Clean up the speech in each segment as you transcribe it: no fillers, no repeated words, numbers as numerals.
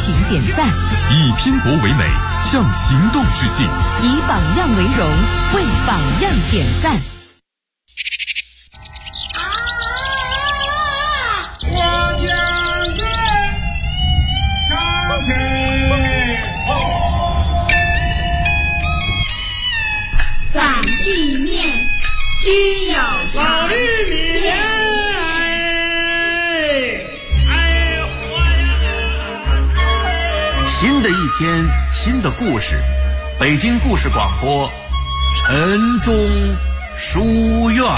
请点赞。 以拼搏为美，向行动致敬。 以榜样为荣，为榜样点赞。 我将军上阵反地面须有老常。 玉米新的一天，新的故事。北京故事广播，晨钟书院。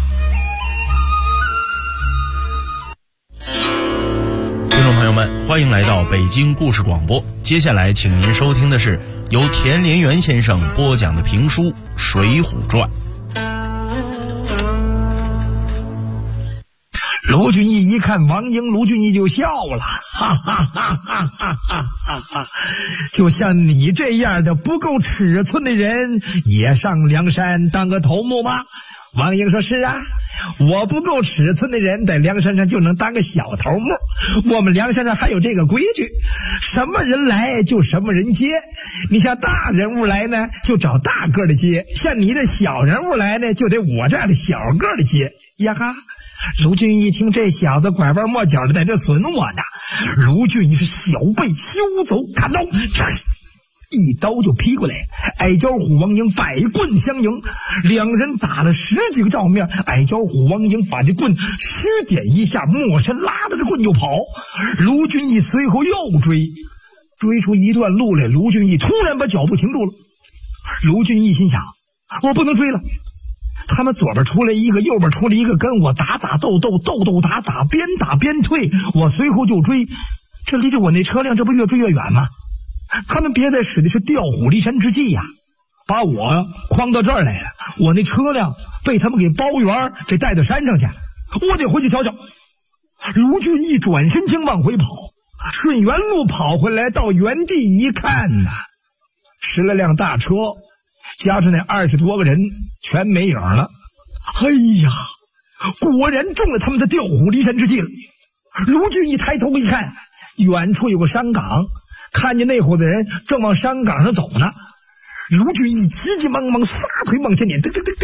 听众朋友们，欢迎来到北京故事广播。接下来，请您收听的是由田连元先生播讲的评书《水浒传》。 卢俊义一看王英，卢俊义就笑了，哈哈哈哈哈哈！就像你这样的不够尺寸的人，也上梁山当个头目吗？王英说：“是啊，我不够尺寸的人，在梁山上就能当个小头目。我们梁山上还有这个规矩，什么人来就什么人接。你像大人物来呢，就找大个的接；像你这小人物来呢，就得我这样的小个的接。呀哈！”卢俊义一听这小子拐弯抹角的在这损我呢，卢俊义是小背休走，砍刀，一刀就劈过来。矮脚虎王英百棍相迎，两人打了10几个照面。矮脚虎王英把这棍虚点一下，抹身拉着这棍就跑。卢俊义随后又追出一段路来，卢俊义突然把脚步停住了。卢俊义心想，我不能追了，他们左边出来一个，右边出来一个，跟我打斗，边打边退，我随后就追。这离着我那车辆，这不越追越远吗？他们别再使的是调虎离山之计呀，把我诓到这儿来了。我那车辆被他们给包圆，给带到山上去，我得回去瞧瞧。卢俊义转身将往回跑，顺原路跑回来，到原地一看呐，10来辆大车加上那20多个人全没影了。哎呀，果然中了他们的调虎离山之计了。卢俊义抬头一看，远处有个山岗，看见那伙的人正往山岗上走呢。卢俊义急急忙忙撒腿往前撵，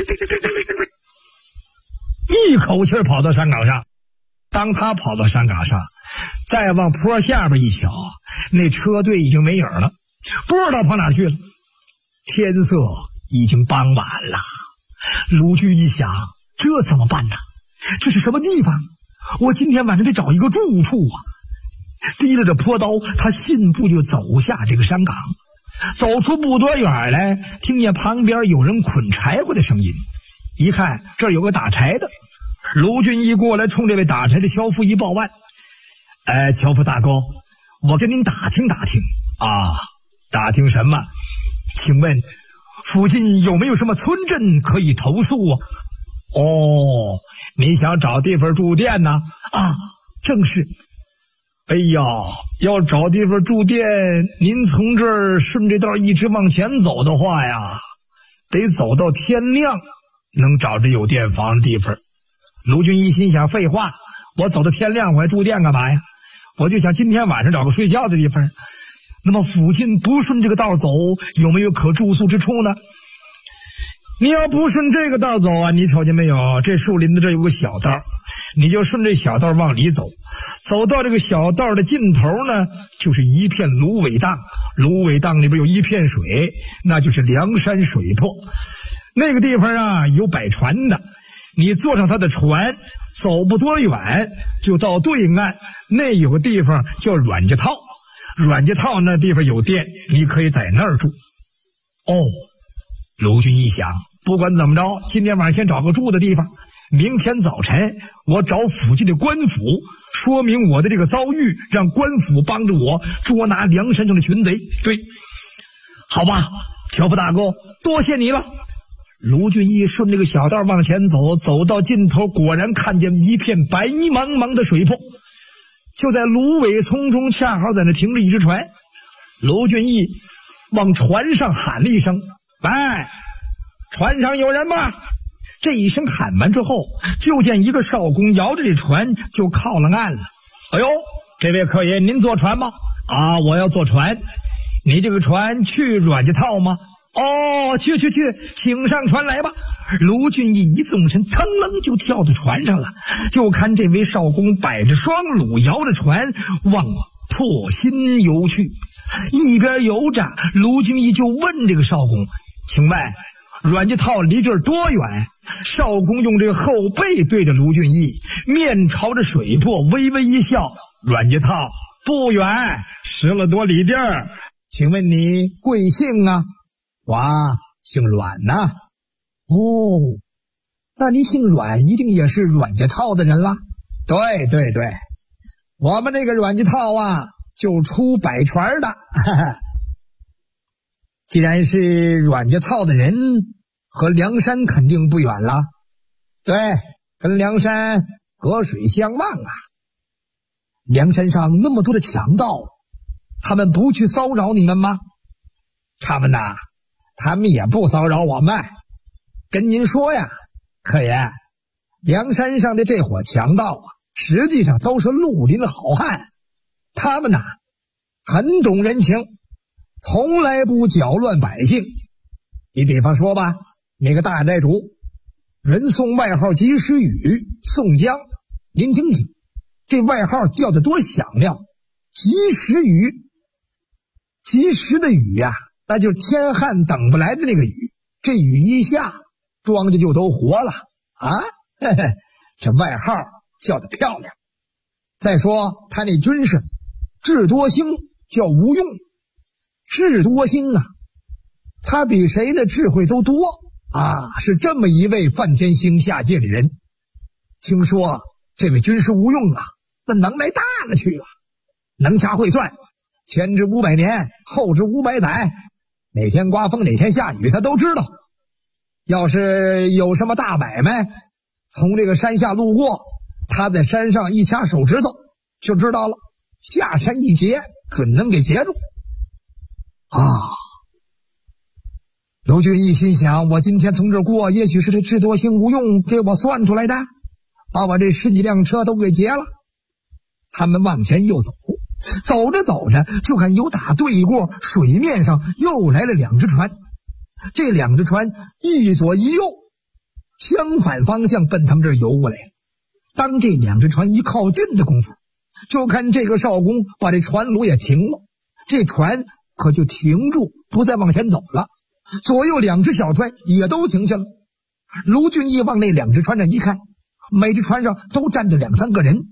一口气跑到山岗上。当他跑到山岗上，再往坡下边一瞧，那车队已经没影了，不知道跑哪去了。天色已经傍晚了，卢俊义想，这怎么办呢？这是什么地方？我今天晚上得找一个住处啊！提了着坡刀，他信步就走下这个山岗。走出不多远来，听见旁边有人捆柴火的声音，一看这儿有个打柴的。卢俊义过来，冲这位打柴的樵夫一报案：“樵夫大哥，我跟您打听打听啊。”“打听什么？请问附近有没有什么村镇可以投宿啊？”“哦，你想找地方住店呢？”“啊，正是。”“哎呀，要找地方住店，您从这儿顺这道一直往前走的话呀，得走到天亮，能找着有店房的地方。”卢俊义心想，废话，我走到天亮我还住店干嘛呀？我就想今天晚上找个睡觉的地方。那么附近不顺这个道走，有没有可住宿之处呢？你要不顺这个道走啊，你瞅见没有，这树林子这有个小道，你就顺这小道往里走，走到这个小道的尽头呢，就是一片芦苇荡，芦苇荡里边有一片水，那就是梁山水泊。那个地方啊有摆船的，你坐上他的船，走不多远就到对岸，那有个地方叫阮家套，阮家套那地方有店，你可以在那儿住。哦，卢俊义想，不管怎么着，今天晚上先找个住的地方，明天早晨我找附近的官府，说明我的这个遭遇，让官府帮着我捉拿梁山上的群贼。对，好吧，樵夫大哥，多谢你了。卢俊义顺这个小道往前走，走到尽头，果然看见一片白茫茫的水泊，就在芦苇丛中，恰好在那停着一只船。卢俊义往船上喊了一声：“喂，船上有人吗？”这一声喊完之后，就见一个少工摇着这船就靠了岸了。“哎呦，这位客爷，您坐船吗？ 啊，我要坐船，你这个船去阮家套吗？哦，去，请上船来吧。卢俊义一纵身，腾楞就跳到船上了。就看这位少公摆着双橹，摇着船往破心游去。一边游着，卢俊义就问这个少公：“请问阮家套离这儿多远？”少公用这个后背对着卢俊义，面朝着水泊，微微一笑：“阮家套不远，10来多里地儿。请问你贵姓啊？”“我姓阮呐。”“哦，那你姓阮，一定也是阮家套的人了。”“对，我们这个阮家套啊，就出摆船的。既然是阮家套的人，和梁山肯定不远了。”“对，跟梁山隔水相望啊。梁山上那么多的强盗，他们不去骚扰你们吗？”“他们也不骚扰我们。跟您说呀，客爷，梁山上的这伙强盗啊，实际上都是绿林的好汉，他们很懂人情，从来不搅乱百姓。你比方说吧，那个大寨主，人送外号及时雨，宋江，您听听，这外号叫得多响亮，及时雨。及时的雨呀，那就是天旱等不来的那个雨，这雨一下，庄稼就都活了啊！这外号叫得漂亮。再说他那军士智多星叫吴用，智多星啊，他比谁的智慧都多啊，是这么一位范天星下界的人。听说这位军师吴用啊，那能耐大了去了，能掐会算，前知500年，后知500载，哪天刮风哪天下雨他都知道。要是有什么大买卖从这个山下路过，他在山上一掐手指头就知道了，下山一截准能给截住啊！卢俊义心想，我今天从这儿过，也许是这智多星吴用给我算出来的，把我这10几辆车都给截了。他们往前又走，走着就看有打对过水面上又来了2只船，这2只船一左一右，相反方向奔他们这儿游过来。当这2只船一靠近的功夫，就看这个少公把这船橹也停了，这船可就停住，不再往前走了。左右2只小船也都停下了。卢俊义往那2只船上一看，每只船上都站着2、3个人。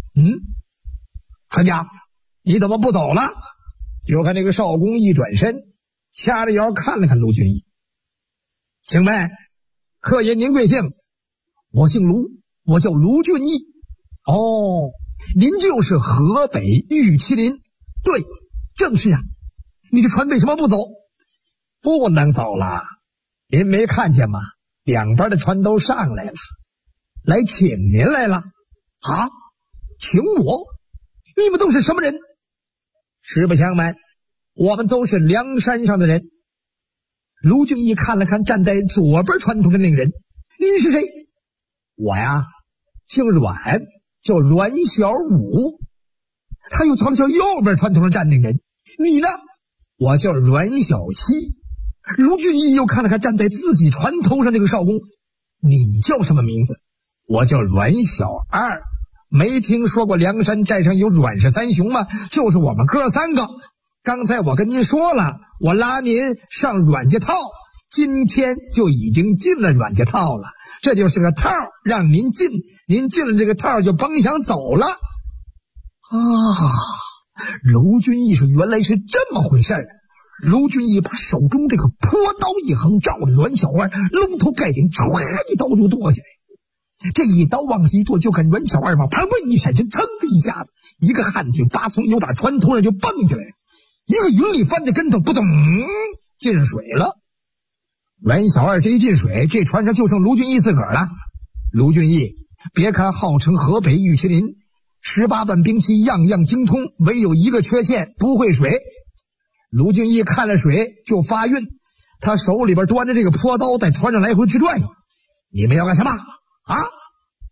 船家，你怎么不走了？就看这个少公一转身，掐着腰看了看卢俊义。请问客爷您贵姓？我姓卢，我叫卢俊义。哦，您就是河北玉麒麟？对，正是啊。你这船为什么不走？不能走了，您没看见吗？两边的船都上来了，来请您来了。啊，请我？你们都是什么人？实不相瞒，我们都是梁山上的人。卢俊义看了看站在左边船头的那个人，你是谁？我呀，姓阮，叫阮小五。他又朝右边船头上站那个人，你呢？我叫阮小七。卢俊义又看了看站在自己船头上那个少公，你叫什么名字？我叫阮小二。没听说过梁山寨上有阮氏三雄吗？就是我们哥3个。刚才我跟您说了，我拉您上阮家套，今天就已经进了阮家套了，这就是个套，让您进，您进了这个套就甭想走了。啊，卢俊义说原来是这么回事儿。卢俊义把手中这个坡刀一横，照着阮小二龙头盖顶唰一刀就剁下来。这一刀往下一剁，就看阮小二往旁边一闪身，噌的一下子，一个旱地拔葱由打船头上就蹦起来，一个云里翻的跟头，扑通进水了。阮小二这一进水，这船上就剩卢俊义自个儿了。卢俊义别看号称河北玉麒麟，18般兵器样样精通，唯有一个缺陷，不会水。卢俊义看了水就发晕，他手里边端着这个坡刀在船上来回直转悠。你们要干什么啊？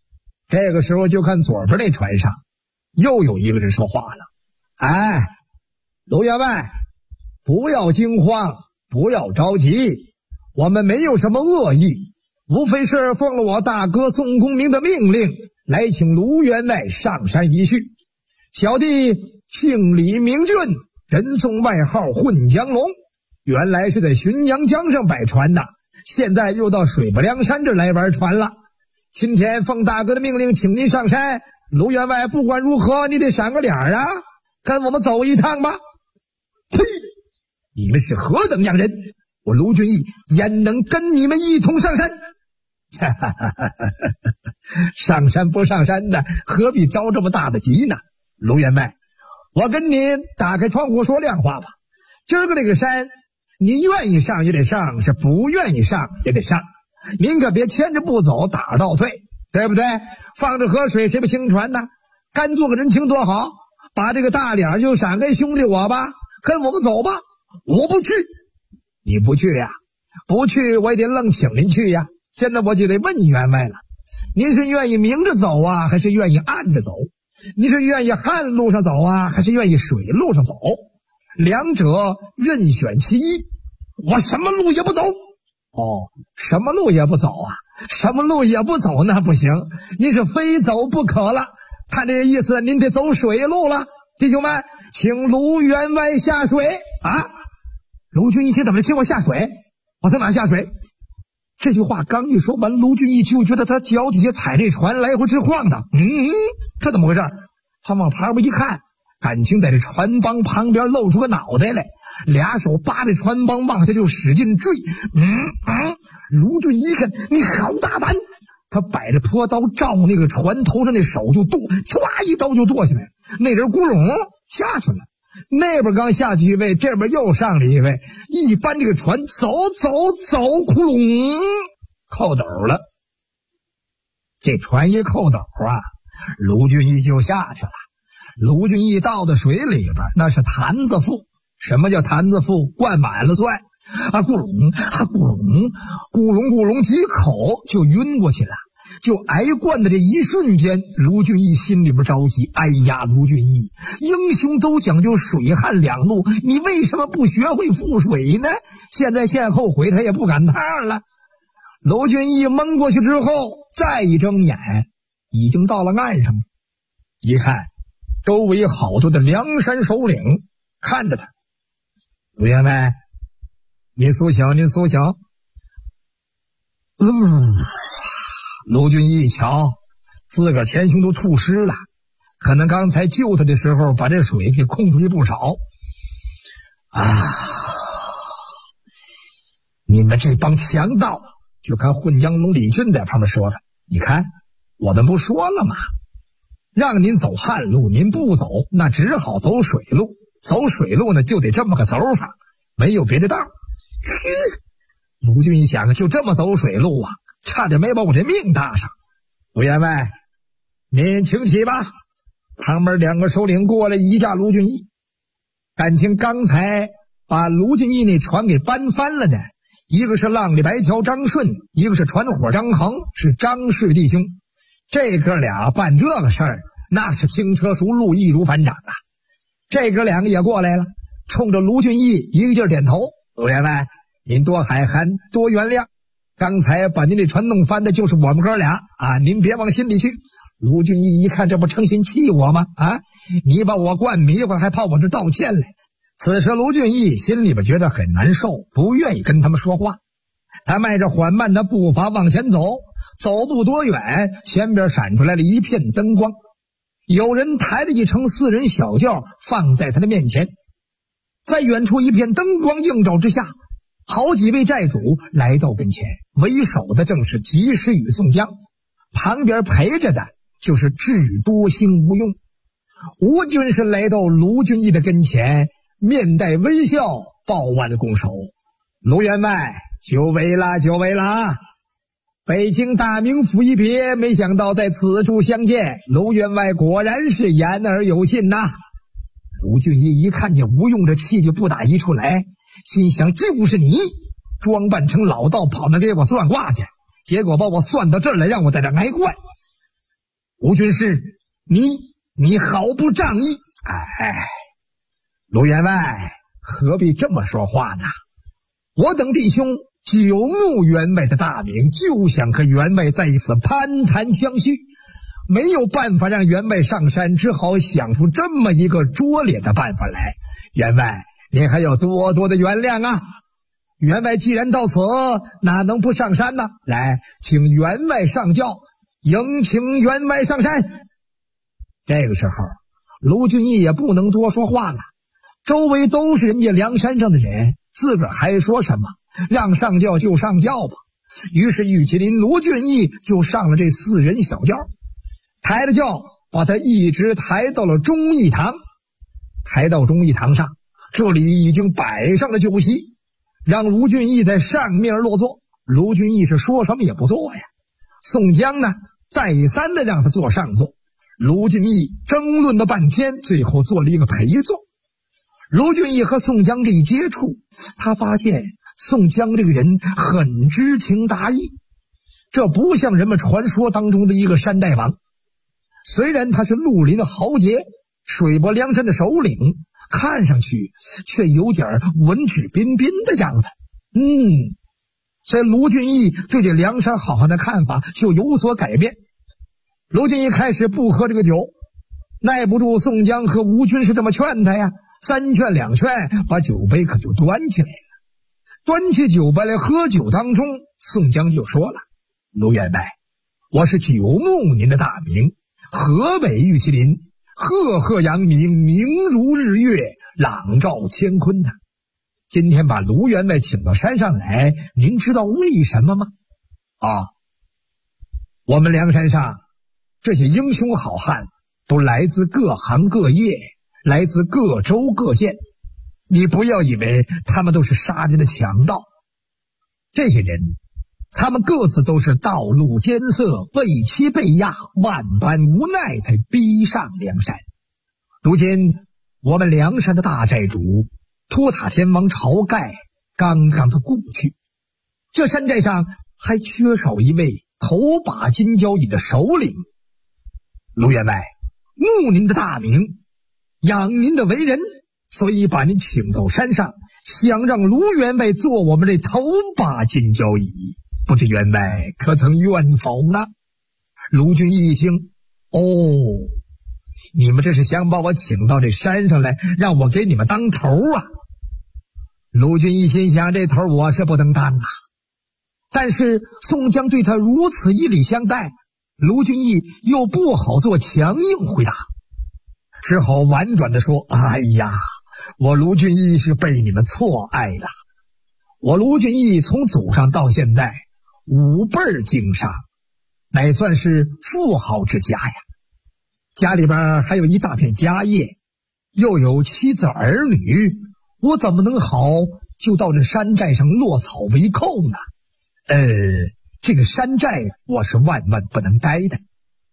这个时候就看左边那船上又有一个人说话了。哎， 卢员外，不要惊慌，不要着急，我们没有什么恶意，无非是奉了我大哥宋公明的命令，来请卢员外上山一叙。小弟姓李名俊，人送外号混江龙，原来是在浔阳江上摆船的，现在又到水泊梁山这来玩船了。今天奉大哥的命令请您上山，卢员外不管如何你得闪个脸啊，跟我们走一趟吧。呸！你们是何等样人，我卢俊义焉能跟你们一同上山？上山不上山的，何必着这么大的急呢？卢员外，我跟您打开窗户说亮话吧，今儿个这个山你愿意上也得上，是不愿意上也得上，您可别牵着不走打倒退，对不对？放着河水谁不轻船呢？干做个人情多好，把这个大脸就闪给兄弟我吧，跟我们走吧。我不去。你不去呀？不去我也得愣请您去呀。现在我就得问员外了，您是愿意明着走啊，还是愿意暗着走？您是愿意旱路上走啊，还是愿意水路上走？两者任选其一。我什么路也不走。哦，什么路也不走啊？什么路也不走那不行，您是非走不可了。看这个意思，您得走水路了。弟兄们，请卢员外下水啊！卢俊义听怎么请我下水？我从哪下水？这句话刚一说完，卢俊义就觉得他脚底下踩这船来回直晃荡。这怎么回事？他往旁边一看，感情在这船帮旁边露出个脑袋来，俩手扒着船帮往下就使劲坠。卢俊义一看，你好大胆！他摆着坡刀照那个船头上那手就剁，唰一刀就剁下来，那人咕隆下去了。那边刚下去一位，这边又上了一位，一搬这个船走，窟窿扣斗了。这船一扣斗啊，卢俊义就下去了。卢俊义倒到水里边，那是坛子腹。什么叫坛子腹？灌满了蒜啊，咕隆几口就晕过去了。就挨灌的这一瞬间，卢俊义心里边着急。哎呀，卢俊义，英雄都讲究水旱两路，你为什么不学会覆水呢？现在现后悔，他也不赶趟了。卢俊义蒙过去之后，再一睁眼，已经到了岸上。一看，周围好多的梁山首领看着他。卢员外，您苏醒。卢俊义一瞧，自个儿前胸都吐湿了，可能刚才救他的时候把这水给空出去不少啊！你们这帮强盗！就看混江龙李俊在旁边说着：“你看，我们不说了吗？让您走旱路，您不走，那只好走水路。走水路呢，就得这么个走法，没有别的道。”卢俊义想，就这么走水路啊，差点没把我这命搭上。卢员外，您请起吧。旁边两个首领过来一架卢俊义，感情刚才把卢俊义那船给搬翻了的，一个是浪里白条张顺，一个是船伙张衡，是张氏弟兄。这哥俩办这个事儿，那是轻车熟路，易如反掌啊。这哥两个也过来了，冲着卢俊义一个劲儿点头。卢员外，您多海涵，多原谅。刚才把您这船弄翻的就是我们哥俩啊，您别往心里去。卢俊义一看，这不成心气我吗？啊，你把我灌迷糊，还跑我这道歉来。此时卢俊义心里边觉得很难受，不愿意跟他们说话。他迈着缓慢的步伐往前走，走不多远，前边闪出来了一片灯光，有人抬着一乘4人小轿放在他的面前。在远处一片灯光映照之下，好几位寨主来到跟前，为首的正是及时雨宋江，旁边陪着的就是智多星吴用。吴军是来到卢俊义的跟前，面带微笑，抱腕拱手：“卢员外，久违了啊！北京大名府一别，没想到在此处相见，卢员外果然是言而有信呐。”卢俊义一看见吴用这气就不打一处来，心想就是你装扮成老道跑那给我算卦去，结果把我算到这儿来，让我在这挨灌。吴军师，你好不仗义！哎， 卢员外何必这么说话呢？我等弟兄久慕员外的大名，就想和员外在一次攀谈相续，没有办法让员外上山，只好想出这么一个拙劣的办法来。员外您还要多多的原谅啊！员外既然到此，哪能不上山呢？来，请员外上轿，迎请员外上山。这个时候卢俊义也不能多说话了，周围都是人家梁山上的人，自个儿还说什么？让上轿就上轿吧。于是玉麒麟、卢俊义就上了这4人小轿，抬着轿把他一直抬到了忠义堂。抬到忠义堂上，这里已经摆上了酒席，让卢俊义在上面落座。卢俊义是说什么也不做呀。宋江呢，再三的让他坐上座。卢俊义争论了半天，最后做了一个陪坐。卢俊义和宋江这一接触，他发现宋江这个人很知情达意，这不像人们传说当中的一个山大王。虽然他是绿林的豪杰，水泊梁山的首领，看上去却有点文质彬彬的样子。所以卢俊义对这梁山好汉的看法就有所改变。卢俊义开始不喝这个酒，耐不住宋江和吴军是这么劝他呀，3劝2劝，把酒杯可就端起来了。端起酒杯来喝酒当中，宋江就说了：卢员外，我是久慕您的大名，河北玉麒麟，赫赫扬名，名如日月，朗照乾坤呐。今天把卢员外请到山上来，您知道为什么吗？我们梁山上这些英雄好汉都来自各行各业，来自各州各县，你不要以为他们都是杀人的强盗。这些人他们各自都是道路艰涩，被欺被压，万般无奈才逼上梁山。如今我们梁山的大寨主托塔天王晁盖刚刚的故去，这山寨上还缺少一位头把金交椅的首领。卢员外慕您的大名，仰您的为人，所以把您请到山上，想让卢员外做我们这头把金交椅，不知员外可曾愿否呢？卢俊义一听，你们这是想把我请到这山上来，让我给你们当头啊？卢俊义心想，这头我是不能当啊。但是宋江对他如此以礼相待，卢俊义又不好做强硬回答，只好婉转地说：哎呀，我卢俊义是被你们错爱了。我卢俊义从祖上到现在5辈经商，乃算是富豪之家呀。家里边还有一大片家业，又有妻子儿女，我怎么能好就到这山寨上落草为寇呢？这个山寨我是万万不能待的。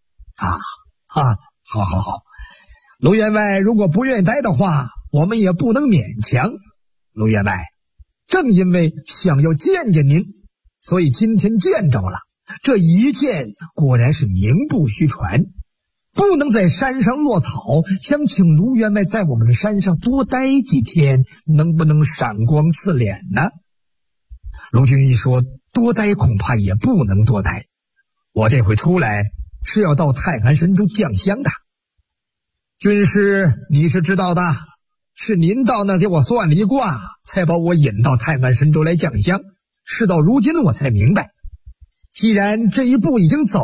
好，卢员外如果不愿意待的话，我们也不能勉强。卢员外，正因为想要见见您，所以今天见着了，这一见果然是名不虚传。不能在山上落草，想请卢员外在我们的山上多待几天，能不能赏光赐脸呢？卢俊义说，多待恐怕也不能多待，我这回出来是要到太安神州降香的。军师你是知道的，是您到那给我算了一卦，才把我引到太安神州来降香，事到如今我才明白，既然这一步已经走